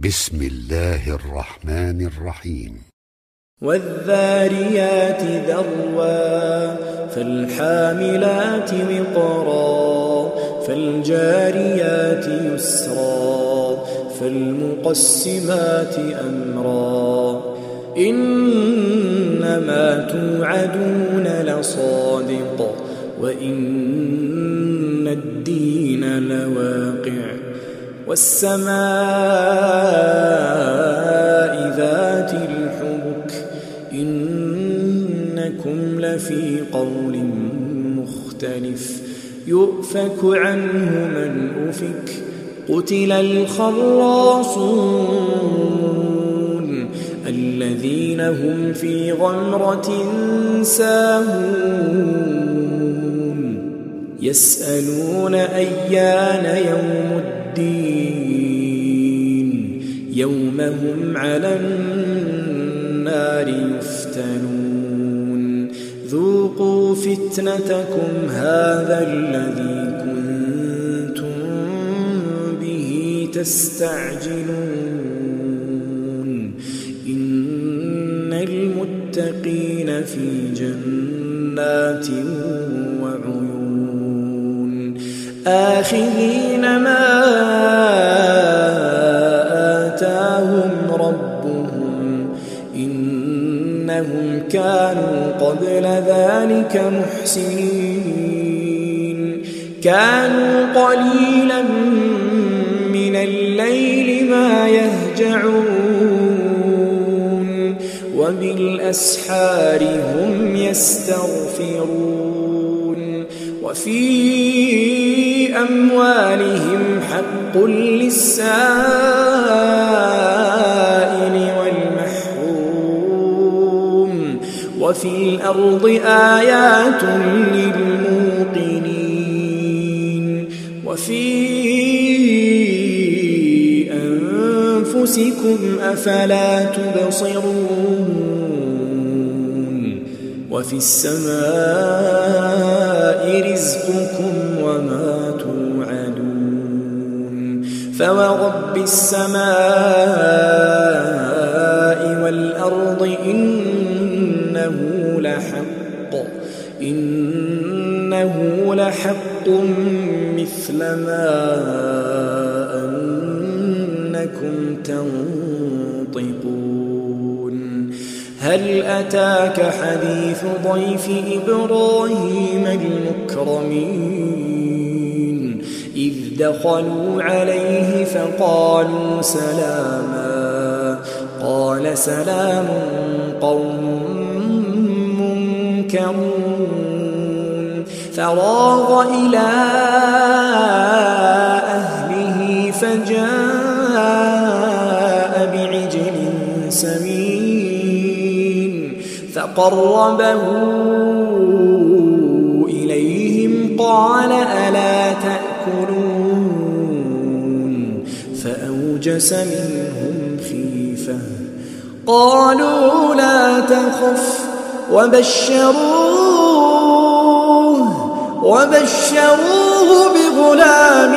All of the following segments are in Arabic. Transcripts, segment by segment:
بسم الله الرحمن الرحيم. والذاريات ذروا فالحاملات وقرا فالجاريات يسرا فالمقسمات أمرا إنما توعدون لصادق وإن الدين لواقع والسماء ذات الحبك إنكم لفي قول مختلف يؤفك عنه من أفك قتل الخراصون الذين هم في غمرة ساهون يسألون أيان يوم الدين يوم هم على النار يفتنون ذوقوا فتنتكم هذا الذي كنتم به تستعجلون إن المتقين في جنات وعيون آخذين ما آتاهم ربهم إنهم كانوا قبل ذلك محسنين كانوا قليلا من الليل ما يهجعون وبالأسحار هم يستغفرون وفي أموالهم حق للسائل والمحروم وفي الأرض آيات للموقنين وفي أنفسكم أفلا تبصرون وفي السماء رزقكم وما توعدون فورب السماء والأرض إنه لحق مثل ما أنكم تنطقون هل أتاك حديث ضيف إبراهيم المكرمين إذ دخلوا عليه فقالوا سلاما قال سلام قوم منكرون فراغ إلى أهله فجاء بعجل سمين فقربه إليهم قال ألا تأكلون فأوجس منهم خيفة قالوا لا تخف وبشروه بغلام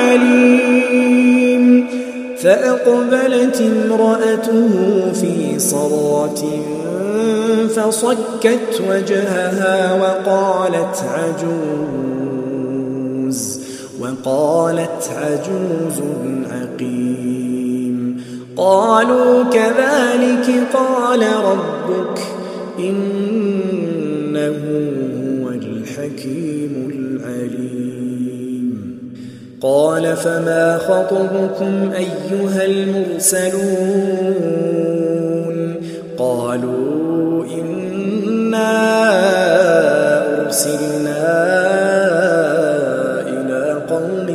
عليم فأقبلت امرأته في صرة فصكت وجهها وقالت عجوز عقيم قالوا كذلك قال ربك إنه هو الحكيم العليم قال فما خطبكم أيها المرسلون قالوا إنا أرسلنا إلى قوم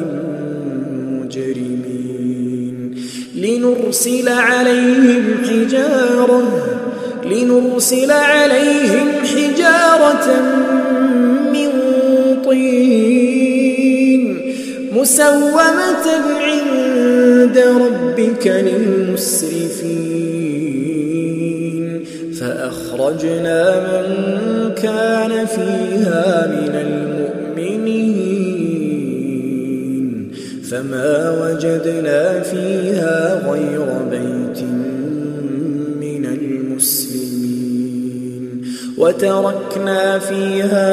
مجرمين لنرسل عليهم حجارة من طين مسومة عند ربك للمسرفين فأخرجنا من كان فيها من المؤمنين فما وجدنا فيها غير بيت من المسلمين وتركنا فيها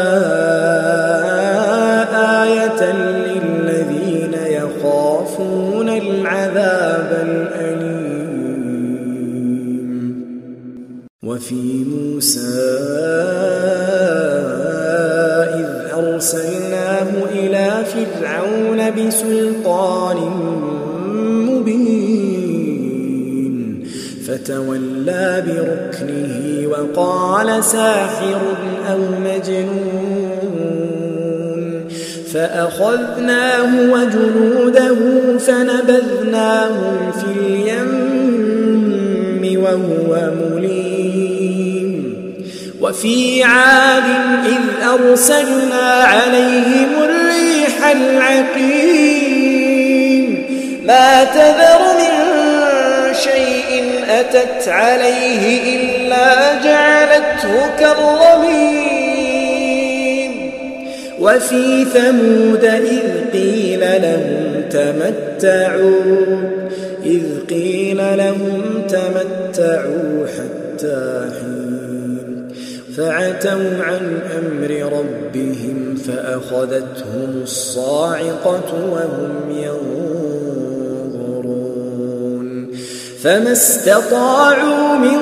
آية للذين يخافون العذاب الأليم. وفي موسى إذ أرسلناه إلى فرعون بسلطان مبين فتولى بركنه وقال ساحر أو مجنون فأخذناه وجنوده فنبذناهم في اليم وهو مليم. وفي عاد إذ أرسلنا عليهم الريح العقيم ما تذر من شيء أتت عليه إلا جعلته كالرميم. وفي ثمود إذ قيل لهم تمتعوا حتى حين فعتوا عن أمر ربهم فأخذتهم الصاعقة وهم ينظرون فما استطاعوا من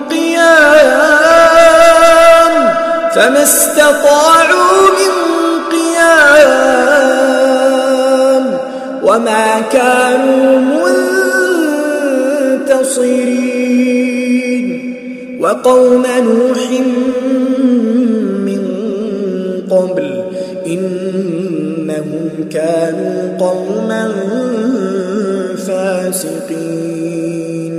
قيام وما كانوا منتصرين. وقوم نوح من قبل إنهم كانوا قوما فاسقين.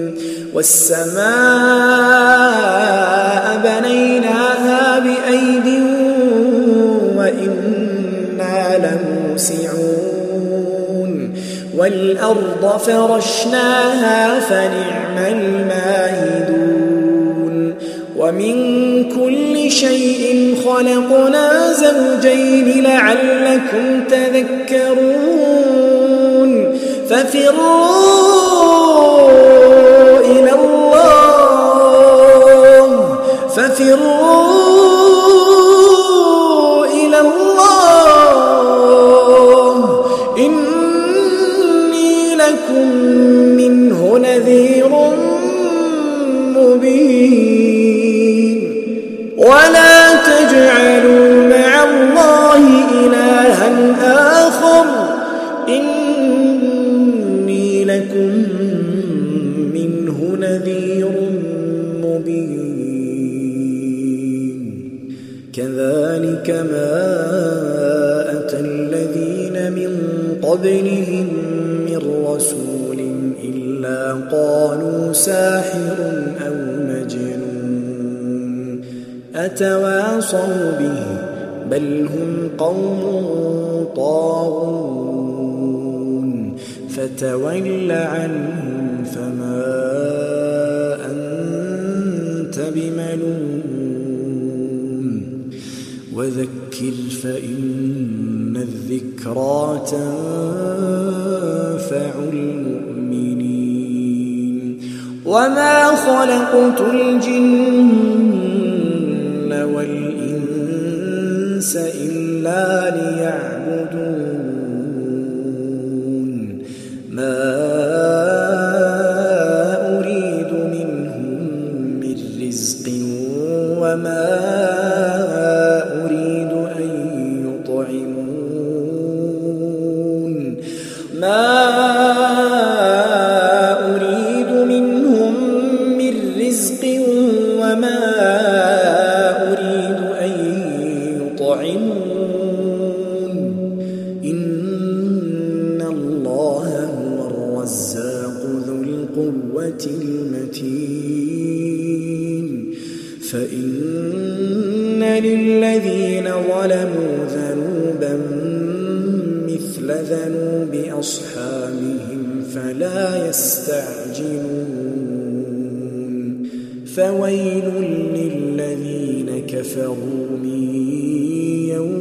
والسماء بنيناها بأيد وإنا لموسعون والأرض فرشناها فنعم الماهدون. ومن كل شيء خلقنا زوجين لعلكم تذكرون. ففروا إلى الله إني لكم منه نذير مبين. ولا تجعلوا مع الله إلها آخر إني لكم منه نذير مبين. كذلك ما أتى الذين من قبلهم من رسول إلا قالوا ساحر أو مجنون أتواصوا به بل هم قوم طاغون. فتول عنهم فما أنت بملوم وذكر فإن الذكرى تنفع المؤمنين. وما خلقت الجن والإنس إلا ليعبدون. ما أريد منهم من رزق وما أريد أن يطعمون. ما أريد منهم من رزق وما أريد أن يطعمون. إن الله هو الرزاق ذو القوة المتين. فإن للذين ظلموا ذنوبا مثل ذنوب أصحابهم فلا يستعجلون. فويل للذين كفروا من يوم